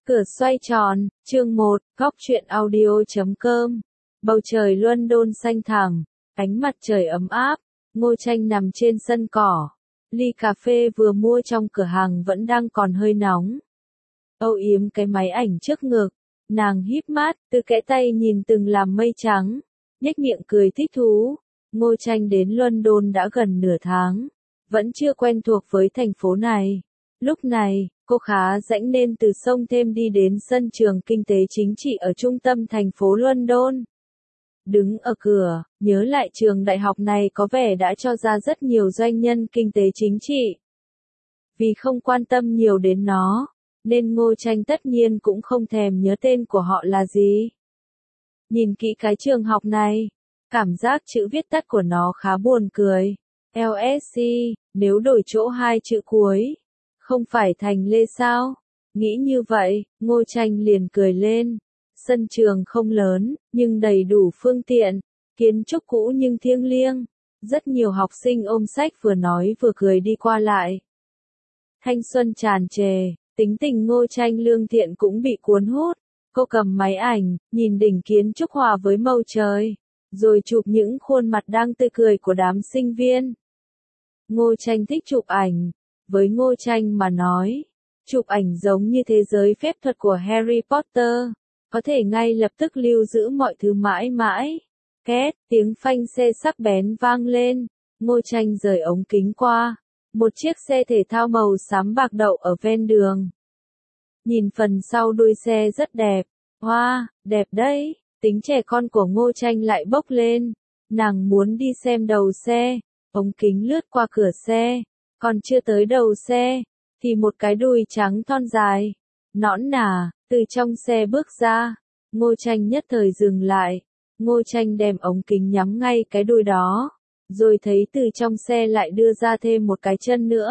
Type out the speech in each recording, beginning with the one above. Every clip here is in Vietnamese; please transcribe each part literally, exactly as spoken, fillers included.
Cửa xoay tròn, chương một, góc truyện audio chấm com. Bầu trời London xanh thẳm, ánh mặt trời ấm áp, Ngô Tranh nằm trên sân cỏ. Ly cà phê vừa mua trong cửa hàng vẫn đang còn hơi nóng. Âu yếm cái máy ảnh trước ngực, nàng híp mắt, từ kẽ tay nhìn từng làm mây trắng, nhếch miệng cười thích thú. Ngô Tranh đến London đã gần nửa tháng, vẫn chưa quen thuộc với thành phố này. Lúc này, cô khá rảnh nên từ sông Thêm đi đến sân trường kinh tế chính trị ở trung tâm thành phố London. Đứng ở cửa, nhớ lại trường đại học này có vẻ đã cho ra rất nhiều doanh nhân kinh tế chính trị. Vì không quan tâm nhiều đến nó, nên Ngô Tranh tất nhiên cũng không thèm nhớ tên của họ là gì. Nhìn kỹ cái trường học này, cảm giác chữ viết tắt của nó khá buồn cười. lờ ét xê, nếu đổi chỗ hai chữ cuối, không phải thành Lê sao? Nghĩ như vậy, Ngô Tranh liền cười lên. Sân trường không lớn, nhưng đầy đủ phương tiện, kiến trúc cũ nhưng thiêng liêng. Rất nhiều học sinh ôm sách vừa nói vừa cười đi qua lại. Thanh xuân tràn trề, tính tình Ngô Tranh lương thiện cũng bị cuốn hút. Cô cầm máy ảnh, nhìn đỉnh kiến trúc hòa với màu trời, rồi chụp những khuôn mặt đang tươi cười của đám sinh viên. Ngô Tranh thích chụp ảnh. Với Ngô Tranh mà nói, chụp ảnh giống như thế giới phép thuật của Harry Potter, có thể ngay lập tức lưu giữ mọi thứ mãi mãi. Két, tiếng phanh xe sắc bén vang lên, Ngô Tranh rời ống kính qua, một chiếc xe thể thao màu xám bạc đậu ở ven đường. Nhìn phần sau đuôi xe rất đẹp, hoa, wow, đẹp đấy, tính trẻ con của Ngô Tranh lại bốc lên, nàng muốn đi xem đầu xe, ống kính lướt qua cửa xe. Còn chưa tới đầu xe, thì một cái đùi trắng thon dài, nõn nà, từ trong xe bước ra. Ngô Tranh nhất thời dừng lại. Ngô Tranh đem ống kính nhắm ngay cái đùi đó, rồi thấy từ trong xe lại đưa ra thêm một cái chân nữa.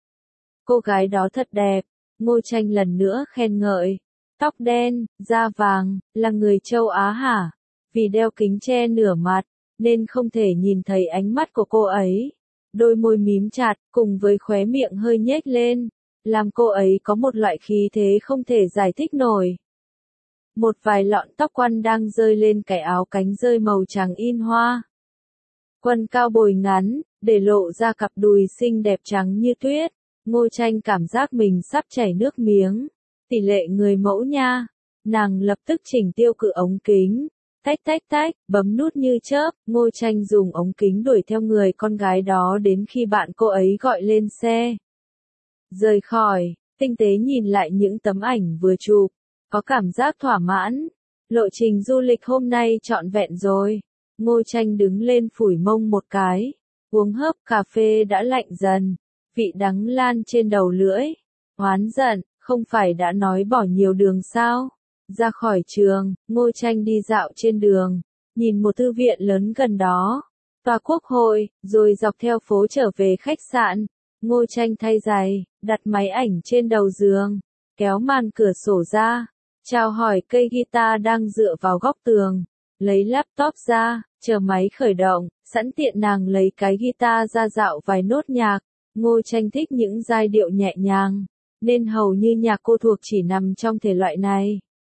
Cô gái đó thật đẹp, Ngô Tranh lần nữa khen ngợi. Tóc đen, da vàng, là người châu Á hả? Vì đeo kính che nửa mặt, nên không thể nhìn thấy ánh mắt của cô ấy. Đôi môi mím chặt, cùng với khóe miệng hơi nhếch lên, làm cô ấy có một loại khí thế không thể giải thích nổi. Một vài lọn tóc quăn đang rơi lên cái áo cánh rơi màu trắng in hoa. Quần cao bồi ngắn, để lộ ra cặp đùi xinh đẹp trắng như tuyết. Ngô Tranh cảm giác mình sắp chảy nước miếng. Tỷ lệ người mẫu nha. Nàng lập tức chỉnh tiêu cự ống kính. Tách tách tách, bấm nút như chớp, Ngô Tranh dùng ống kính đuổi theo người con gái đó đến khi bạn cô ấy gọi lên xe. Rời khỏi, tinh tế nhìn lại những tấm ảnh vừa chụp, có cảm giác thỏa mãn. Lộ trình du lịch hôm nay trọn vẹn rồi. Ngô Tranh đứng lên phủi mông một cái, uống hớp cà phê đã lạnh dần, vị đắng lan trên đầu lưỡi. Oán giận, không phải đã nói bỏ nhiều đường sao? Ra khỏi trường, Ngô Tranh đi dạo trên đường, nhìn một thư viện lớn gần đó, tòa quốc hội, rồi dọc theo phố trở về khách sạn. Ngô Tranh thay giày, đặt máy ảnh trên đầu giường, kéo màn cửa sổ ra, chào hỏi cây guitar đang dựa vào góc tường, lấy laptop ra, chờ máy khởi động, sẵn tiện nàng lấy cái guitar ra dạo vài nốt nhạc. Ngô Tranh thích những giai điệu nhẹ nhàng, nên hầu như nhạc cô thuộc chỉ nằm trong thể loại này.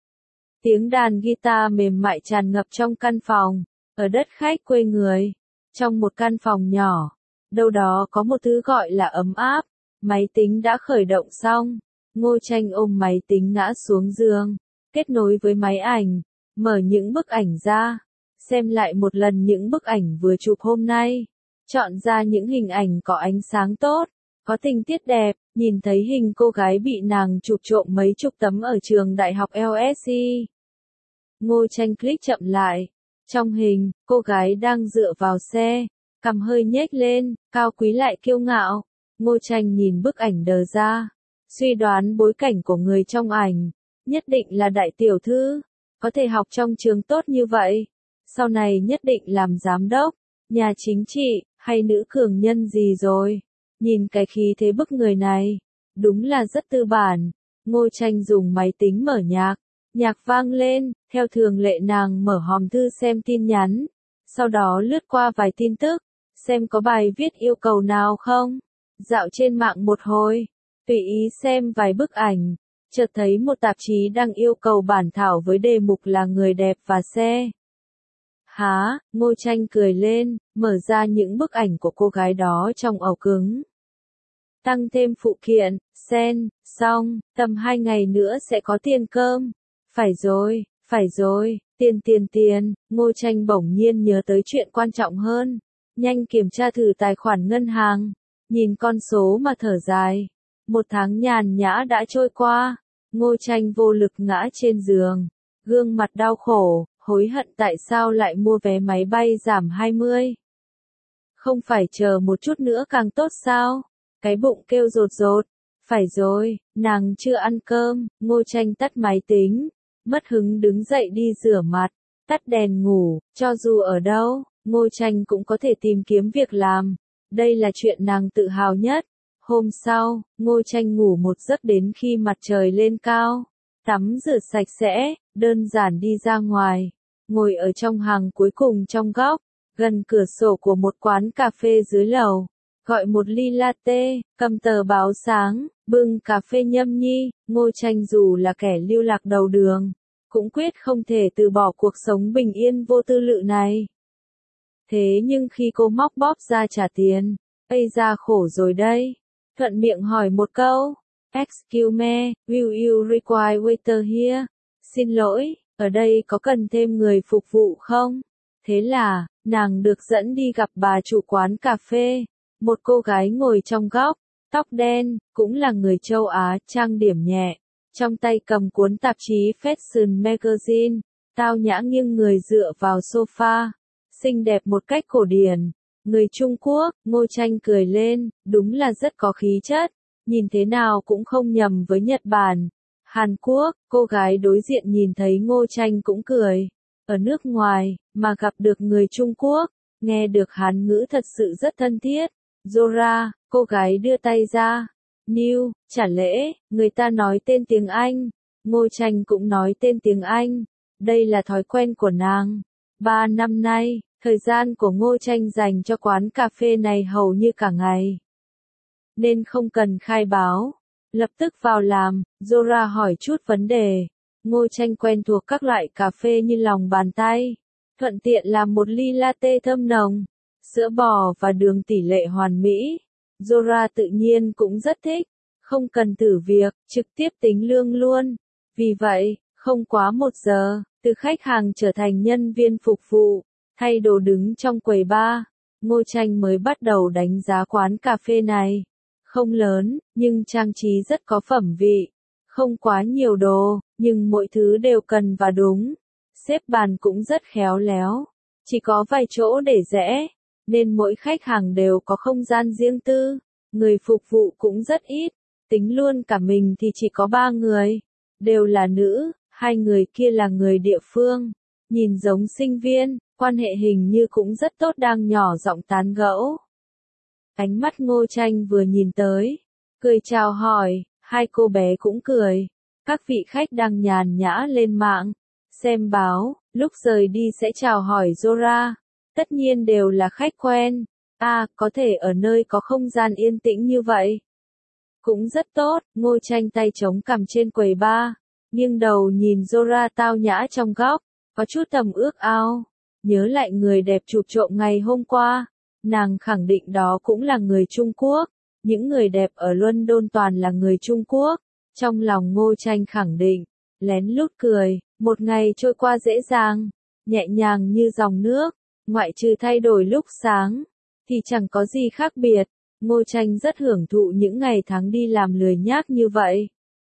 Tiếng đàn guitar mềm mại tràn ngập trong căn phòng, ở đất khách quê người, trong một căn phòng nhỏ, đâu đó có một thứ gọi là ấm áp. Máy tính đã khởi động xong, Ngô Tranh ôm máy tính ngã xuống giường, kết nối với máy ảnh, mở những bức ảnh ra, xem lại một lần những bức ảnh vừa chụp hôm nay, chọn ra những hình ảnh có ánh sáng tốt, có tình tiết đẹp. Nhìn thấy hình cô gái bị nàng chụp trộm mấy chục tấm ở trường đại học lờ ét xê. Ngô Tranh click chậm lại. Trong hình, cô gái đang dựa vào xe, cằm hơi nhếch lên, cao quý lại kiêu ngạo. Ngô Tranh nhìn bức ảnh đờ ra, suy đoán bối cảnh của người trong ảnh, nhất định là đại tiểu thư, có thể học trong trường tốt như vậy, sau này nhất định làm giám đốc, nhà chính trị, hay nữ cường nhân gì rồi. Nhìn cái khí thế bức người này, đúng là rất tư bản. Ngô Tranh dùng máy tính mở nhạc, nhạc vang lên, theo thường lệ nàng mở hòm thư xem tin nhắn, sau đó lướt qua vài tin tức, xem có bài viết yêu cầu nào không. Dạo trên mạng một hồi, tùy ý xem vài bức ảnh, chợt thấy một tạp chí đang yêu cầu bản thảo với đề mục là người đẹp và xe. Há, Ngô Tranh cười lên, mở ra những bức ảnh của cô gái đó trong ổ cứng. Tăng thêm phụ kiện, sen, xong, tầm hai ngày nữa sẽ có tiền cơm. Phải rồi, phải rồi, tiền tiền tiền, Ngô Tranh bỗng nhiên nhớ tới chuyện quan trọng hơn. Nhanh kiểm tra thử tài khoản ngân hàng, nhìn con số mà thở dài. Một tháng nhàn nhã đã trôi qua, Ngô Tranh vô lực ngã trên giường, gương mặt đau khổ, hối hận tại sao lại mua vé máy bay giảm hai mươi. Không phải chờ một chút nữa càng tốt sao? Cái bụng kêu rột rột. Phải rồi, nàng chưa ăn cơm, Ngô Tranh tắt máy tính, mất hứng đứng dậy đi rửa mặt, tắt đèn ngủ, cho dù ở đâu, Ngô Tranh cũng có thể tìm kiếm việc làm. Đây là chuyện nàng tự hào nhất. Hôm sau, Ngô Tranh ngủ một giấc đến khi mặt trời lên cao, tắm rửa sạch sẽ, đơn giản đi ra ngoài, ngồi ở trong hàng cuối cùng trong góc, gần cửa sổ của một quán cà phê dưới lầu, gọi một ly latte, cầm tờ báo sáng, bưng cà phê nhâm nhi. Ngô Tranh dù là kẻ lưu lạc đầu đường, cũng quyết không thể từ bỏ cuộc sống bình yên vô tư lự này. Thế nhưng khi cô móc bóp ra trả tiền, ây ra khổ rồi đây. Thuận miệng hỏi một câu, excuse me, will you require waiter here? Xin lỗi, ở đây có cần thêm người phục vụ không? Thế là, nàng được dẫn đi gặp bà chủ quán cà phê, một cô gái ngồi trong góc, tóc đen, cũng là người châu Á, trang điểm nhẹ, trong tay cầm cuốn tạp chí Fashion Magazine, tao nhã nghiêng người dựa vào sofa, xinh đẹp một cách cổ điển. Người Trung Quốc, Ngô Tranh cười lên, đúng là rất có khí chất, nhìn thế nào cũng không nhầm với Nhật Bản. Hàn Quốc, cô gái đối diện nhìn thấy Ngô Tranh cũng cười. Ở nước ngoài, mà gặp được người Trung Quốc, nghe được Hán ngữ thật sự rất thân thiết. Zora, cô gái đưa tay ra. New, chả lẽ, người ta nói tên tiếng Anh. Ngô Tranh cũng nói tên tiếng Anh. Đây là thói quen của nàng. Ba năm nay, thời gian của Ngô Tranh dành cho quán cà phê này hầu như cả ngày. Nên không cần khai báo. Lập tức vào làm, Zora hỏi chút vấn đề. Ngô Tranh quen thuộc các loại cà phê như lòng bàn tay. Thuận tiện làm một ly latte thơm nồng, sữa bò và đường tỷ lệ hoàn mỹ. Zora tự nhiên cũng rất thích. Không cần thử việc, trực tiếp tính lương luôn. Vì vậy, không quá một giờ, từ khách hàng trở thành nhân viên phục vụ, thay đồ đứng trong quầy bar, Ngô Tranh mới bắt đầu đánh giá quán cà phê này. Không lớn, nhưng trang trí rất có phẩm vị. Không quá nhiều đồ, nhưng mỗi thứ đều cần và đúng. Xếp bàn cũng rất khéo léo. Chỉ có vài chỗ để rẽ, nên mỗi khách hàng đều có không gian riêng tư. Người phục vụ cũng rất ít. Tính luôn cả mình thì chỉ có ba người. Đều là nữ, hai người kia là người địa phương. Nhìn giống sinh viên, quan hệ hình như cũng rất tốt, đang nhỏ giọng tán gẫu. Ánh mắt Ngô Tranh vừa nhìn tới, cười chào hỏi, hai cô bé cũng cười. Các vị khách đang nhàn nhã lên mạng, xem báo, lúc rời đi sẽ chào hỏi Zora. Tất nhiên đều là khách quen. À, có thể ở nơi có không gian yên tĩnh như vậy. Cũng rất tốt. Ngô Tranh tay chống cằm trên quầy bar, nghiêng đầu nhìn Zora tao nhã trong góc, có chút tầm ước ao. Nhớ lại người đẹp chụp trộm ngày hôm qua, nàng khẳng định đó cũng là người Trung Quốc. Những người đẹp ở London toàn là người Trung Quốc. Trong lòng Ngô Tranh khẳng định, lén lút cười, một ngày trôi qua dễ dàng, nhẹ nhàng như dòng nước, ngoại trừ thay đổi lúc sáng, thì chẳng có gì khác biệt. Ngô Tranh rất hưởng thụ những ngày tháng đi làm lười nhác như vậy.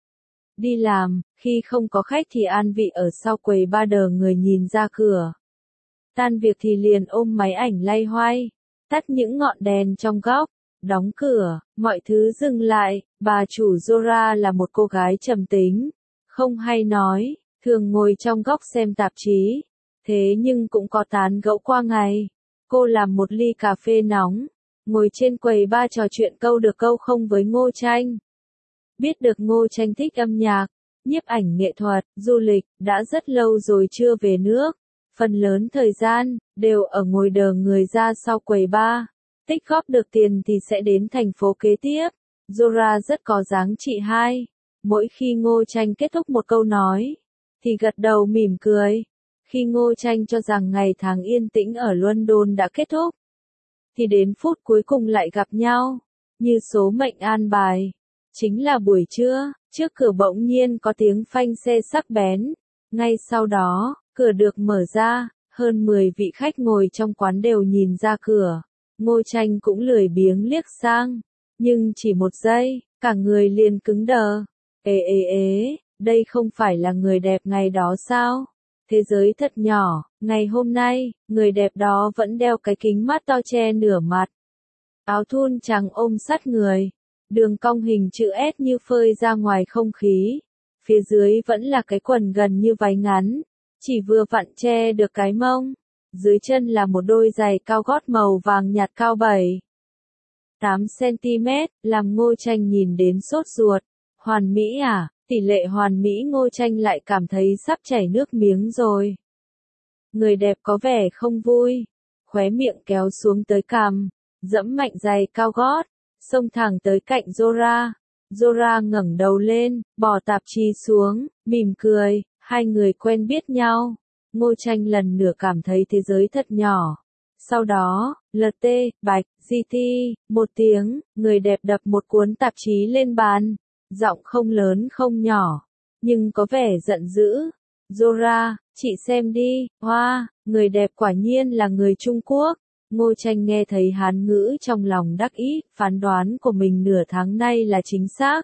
Đi làm, khi không có khách thì an vị ở sau quầy bar đờ người nhìn ra cửa. Tan việc thì liền ôm máy ảnh lay hoay, tắt những ngọn đèn trong góc, đóng cửa, mọi thứ dừng lại. Bà chủ Zora là một cô gái trầm tính, không hay nói, thường ngồi trong góc xem tạp chí, thế nhưng cũng có tán gẫu qua ngày. Cô làm một ly cà phê nóng, ngồi trên quầy bar trò chuyện câu được câu không với Ngô Tranh. Biết được Ngô Tranh thích âm nhạc, nhiếp ảnh nghệ thuật, du lịch, đã rất lâu rồi chưa về nước. Phần lớn thời gian, đều ở ngồi đờ người ra sau quầy bar. Tích góp được tiền thì sẽ đến thành phố kế tiếp. Zora rất có dáng chị hai. Mỗi khi Ngô Tranh kết thúc một câu nói, thì gật đầu mỉm cười. Khi Ngô Tranh cho rằng ngày tháng yên tĩnh ở London đã kết thúc, thì đến phút cuối cùng lại gặp nhau, như số mệnh an bài. Chính là buổi trưa, trước cửa bỗng nhiên có tiếng phanh xe sắc bén. Ngay sau đó, cửa được mở ra, hơn mười vị khách ngồi trong quán đều nhìn ra cửa. Ngô Tranh cũng lười biếng liếc sang, nhưng chỉ một giây, cả người liền cứng đờ. Ê ê ê, đây không phải là người đẹp ngày đó sao? Thế giới thật nhỏ, ngày hôm nay, người đẹp đó vẫn đeo cái kính mắt to che nửa mặt. Áo thun trắng ôm sát người, đường cong hình chữ S như phơi ra ngoài không khí. Phía dưới vẫn là cái quần gần như váy ngắn, chỉ vừa vặn che được cái mông. Dưới chân là một đôi giày cao gót màu vàng nhạt cao bảy tám xăng-ti-mét, làm Ngô Tranh nhìn đến sốt ruột. Hoàn mỹ à? Tỷ lệ hoàn mỹ. Ngô Tranh lại cảm thấy sắp chảy nước miếng rồi. Người đẹp có vẻ không vui, khóe miệng kéo xuống tới cằm, dẫm mạnh giày cao gót, xông thẳng tới cạnh Zora. Zora ngẩng đầu lên, bỏ tạp chí xuống, mỉm cười, hai người quen biết nhau. Ngô Tranh lần nữa cảm thấy thế giới thật nhỏ. Sau đó, lờ tê, bạch, giê tê, một tiếng, người đẹp đập một cuốn tạp chí lên bàn. Giọng không lớn không nhỏ, nhưng có vẻ giận dữ. Zora, chị xem đi, hoa, người đẹp quả nhiên là người Trung Quốc. Ngô Tranh nghe thấy Hán ngữ trong lòng đắc ý, phán đoán của mình nửa tháng nay là chính xác.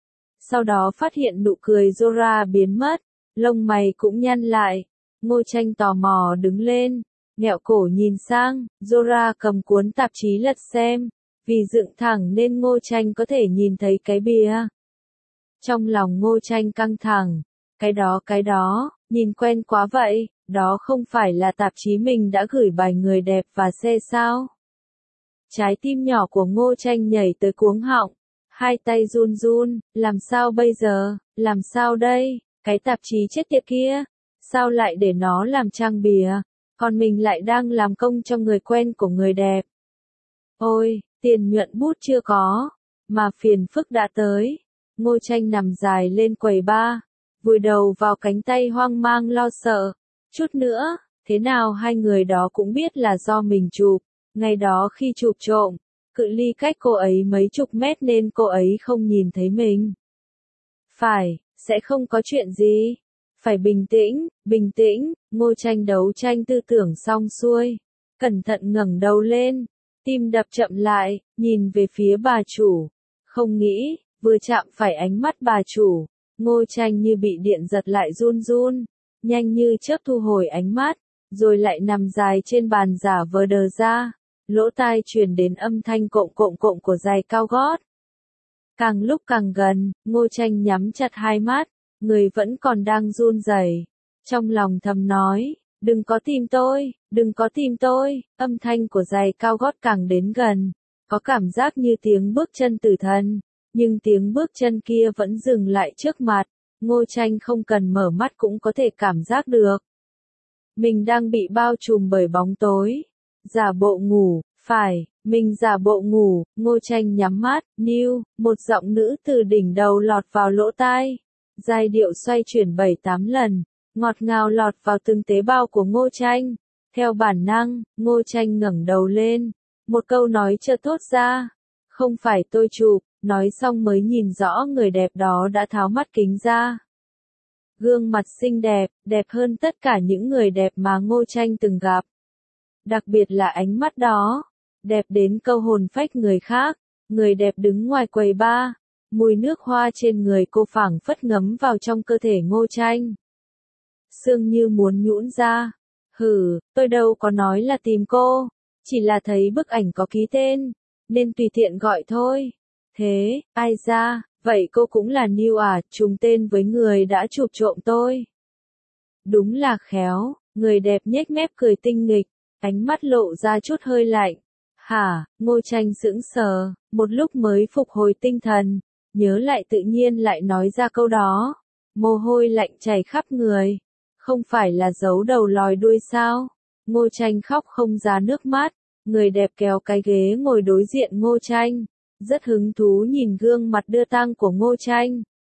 Sau đó phát hiện nụ cười Zora biến mất, lông mày cũng nhăn lại. Ngô Tranh tò mò đứng lên, nghẹo cổ nhìn sang. Zora cầm cuốn tạp chí lật xem, vì dựng thẳng nên Ngô Tranh có thể nhìn thấy cái bìa. Trong lòng Ngô Tranh căng thẳng, cái đó cái đó, nhìn quen quá vậy, đó không phải là tạp chí mình đã gửi bài người đẹp và xe sao? Trái tim nhỏ của Ngô Tranh nhảy tới cuống họng, hai tay run run, làm sao bây giờ, làm sao đây, cái tạp chí chết tiệt kia, sao lại để nó làm trang bìa, còn mình lại đang làm công cho người quen của người đẹp. Ôi, tiền nhuận bút chưa có, mà phiền phức đã tới. Ngô Tranh nằm dài lên quầy bar, vùi đầu vào cánh tay hoang mang lo sợ. Chút nữa, thế nào hai người đó cũng biết là do mình chụp. Ngày đó khi chụp trộm, cự ly cách cô ấy mấy chục mét nên cô ấy không nhìn thấy mình. Phải, sẽ không có chuyện gì. Phải bình tĩnh, bình tĩnh. Ngô Tranh đấu tranh tư tưởng xong xuôi, cẩn thận ngẩng đầu lên, tim đập chậm lại, nhìn về phía bà chủ. Không nghĩ, vừa chạm phải ánh mắt bà chủ, Ngô Tranh như bị điện giật lại run run, nhanh như chớp thu hồi ánh mắt, rồi lại nằm dài trên bàn giả vờ đờ ra, lỗ tai truyền đến âm thanh cộm cộm cộm của giày cao gót. Càng lúc càng gần, Ngô Tranh nhắm chặt hai mắt, người vẫn còn đang run rẩy, trong lòng thầm nói, đừng có tìm tôi, đừng có tìm tôi. Âm thanh của giày cao gót càng đến gần, có cảm giác như tiếng bước chân tử thần. Nhưng tiếng bước chân kia vẫn dừng lại trước mặt, Ngô Tranh không cần mở mắt cũng có thể cảm giác được. Mình đang bị bao trùm bởi bóng tối. Giả bộ ngủ, phải, mình giả bộ ngủ. Ngô Tranh nhắm mắt, New, một giọng nữ từ đỉnh đầu lọt vào lỗ tai. Giai điệu xoay chuyển bảy tám lần, ngọt ngào lọt vào từng tế bào của Ngô Tranh. Theo bản năng, Ngô Tranh ngẩng đầu lên, một câu nói chợt thốt ra, không phải tôi chụp. Nói xong mới nhìn rõ người đẹp đó đã tháo mắt kính ra. Gương mặt xinh đẹp, đẹp hơn tất cả những người đẹp mà Ngô Tranh từng gặp. Đặc biệt là ánh mắt đó, đẹp đến câu hồn phách người khác. Người đẹp đứng ngoài quầy bar, mùi nước hoa trên người cô phảng phất ngấm vào trong cơ thể Ngô Tranh. Xương như muốn nhũn ra. Hừ, tôi đâu có nói là tìm cô, chỉ là thấy bức ảnh có ký tên, nên tùy tiện gọi thôi. Thế, ai ra, vậy cô cũng là New à, trùng tên với người đã chụp trộm tôi. Đúng là khéo, người đẹp nhếch mép cười tinh nghịch, ánh mắt lộ ra chút hơi lạnh. Hả, Ngô Tranh sững sờ, một lúc mới phục hồi tinh thần, nhớ lại tự nhiên lại nói ra câu đó. Mồ hôi lạnh chảy khắp người, không phải là giấu đầu lòi đuôi sao? Ngô Tranh khóc không ra nước mắt, người đẹp kéo cái ghế ngồi đối diện Ngô Tranh. Rất hứng thú nhìn gương mặt đưa tang của Ngô Tranh.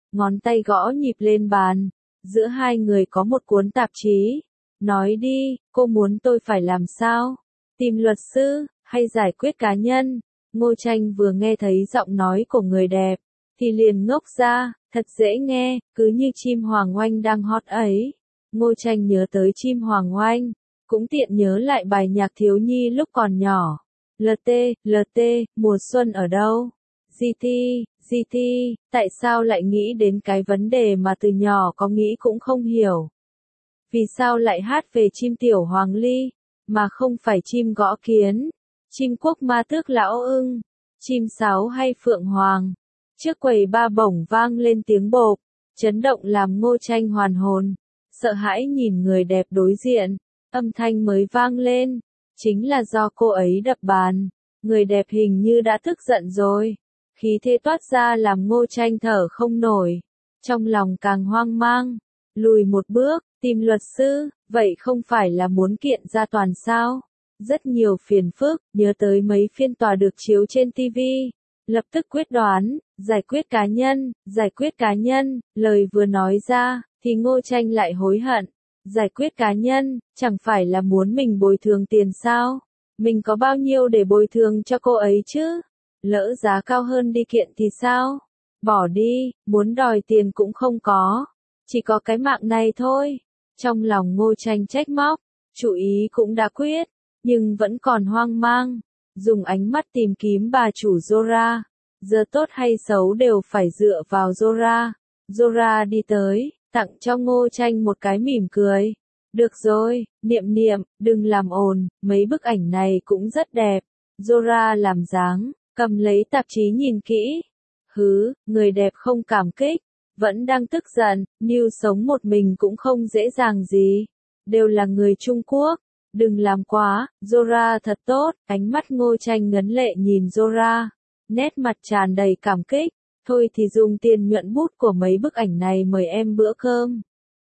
ngón tay gõ nhịp lên bàn. Giữa hai người có một cuốn tạp chí. Nói đi, cô muốn tôi phải làm sao? Tìm luật sư, hay giải quyết cá nhân? Ngô Tranh vừa nghe thấy giọng nói của người đẹp, thì liền ngốc ra, thật dễ nghe, cứ như chim hoàng oanh đang hot ấy. Ngô Tranh nhớ tới chim hoàng oanh, cũng tiện nhớ lại bài nhạc thiếu nhi lúc còn nhỏ. lờ tê, lờ tê, mùa xuân ở đâu? giê tê, giê tê, tại sao lại nghĩ đến cái vấn đề mà từ nhỏ có nghĩ cũng không hiểu? Vì sao lại hát về chim tiểu hoàng ly, mà không phải chim gõ kiến, chim quốc ma tước lão ưng, chim sáo hay phượng hoàng? Trước quầy ba bổng vang lên tiếng bộp, chấn động làm Ngô Tranh hoàn hồn, sợ hãi nhìn người đẹp đối diện, âm thanh mới vang lên, chính là do cô ấy đập bàn, người đẹp hình như đã tức giận rồi, khí thế toát ra làm Ngô Tranh thở không nổi, trong lòng càng hoang mang, lùi một bước, tìm luật sư, vậy không phải là muốn kiện ra toàn sao? Rất nhiều phiền phức, nhớ tới mấy phiên tòa được chiếu trên ti vi. Lập tức quyết đoán, giải quyết cá nhân, giải quyết cá nhân, lời vừa nói ra, thì Ngô Tranh lại hối hận. Giải quyết cá nhân, chẳng phải là muốn mình bồi thường tiền sao? Mình có bao nhiêu để bồi thường cho cô ấy chứ? Lỡ giá cao hơn đi kiện thì sao? Bỏ đi, muốn đòi tiền cũng không có. Chỉ có cái mạng này thôi. Trong lòng Ngô Tranh trách móc, chủ ý cũng đã quyết, nhưng vẫn còn hoang mang. Dùng ánh mắt tìm kiếm bà chủ Zora. Giờ tốt hay xấu đều phải dựa vào Zora. Zora đi tới, tặng cho Ngô Tranh một cái mỉm cười. Được rồi, Niệm Niệm, đừng làm ồn, mấy bức ảnh này cũng rất đẹp. Zora làm dáng, cầm lấy tạp chí nhìn kỹ. Hứ, người đẹp không cảm kích, vẫn đang tức giận, New sống một mình cũng không dễ dàng gì. Đều là người Trung Quốc. Đừng làm quá, Zora thật tốt, ánh mắt Ngô Tranh ngấn lệ nhìn Zora, nét mặt tràn đầy cảm kích, thôi thì dùng tiền nhuận bút của mấy bức ảnh này mời em bữa cơm.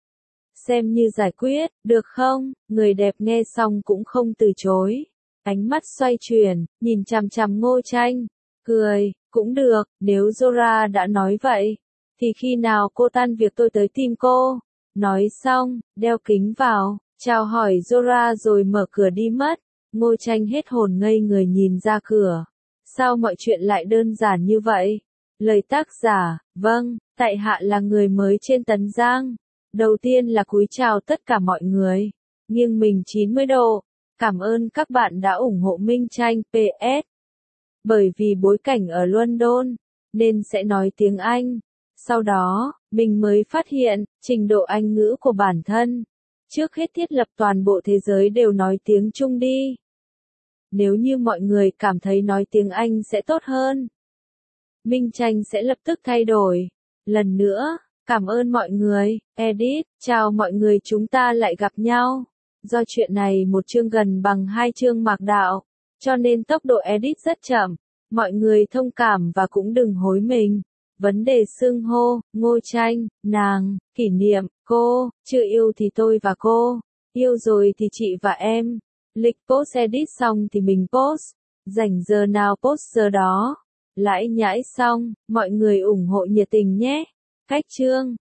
Xem như giải quyết, được không? Người đẹp nghe xong cũng không từ chối, ánh mắt xoay chuyển, nhìn chằm chằm Ngô Tranh, cười, cũng được, nếu Zora đã nói vậy, thì khi nào cô tan việc tôi tới tìm cô. Nói xong, đeo kính vào. Chào hỏi Zora rồi mở cửa đi mất. Ngô Tranh hết hồn ngây người nhìn ra cửa. Sao mọi chuyện lại đơn giản như vậy? Lời tác giả, vâng, tại hạ là người mới trên Tấn Giang. Đầu tiên là cúi chào tất cả mọi người. Nghiêng mình chín mươi độ. Cảm ơn các bạn đã ủng hộ Minh Tranh pê ét. Bởi vì bối cảnh ở London, nên sẽ nói tiếng Anh. Sau đó, mình mới phát hiện, trình độ Anh ngữ của bản thân. Trước hết thiết lập toàn bộ thế giới đều nói tiếng Trung đi. Nếu như mọi người cảm thấy nói tiếng Anh sẽ tốt hơn, Minh Tranh sẽ lập tức thay đổi. Lần nữa, cảm ơn mọi người. Edit, chào mọi người, chúng ta lại gặp nhau. Do chuyện này một chương gần bằng hai chương mạc đạo, cho nên tốc độ edit rất chậm. Mọi người thông cảm và cũng đừng hối mình. Vấn đề xưng hô, Ngô Tranh, nàng, Kỷ Niệm, cô, chưa yêu thì tôi và cô, yêu rồi thì chị và em. Lịch post edit xong thì mình post, rảnh giờ nào post giờ đó. Lãi nhãi xong, mọi người ủng hộ nhiệt tình nhé. Cách chương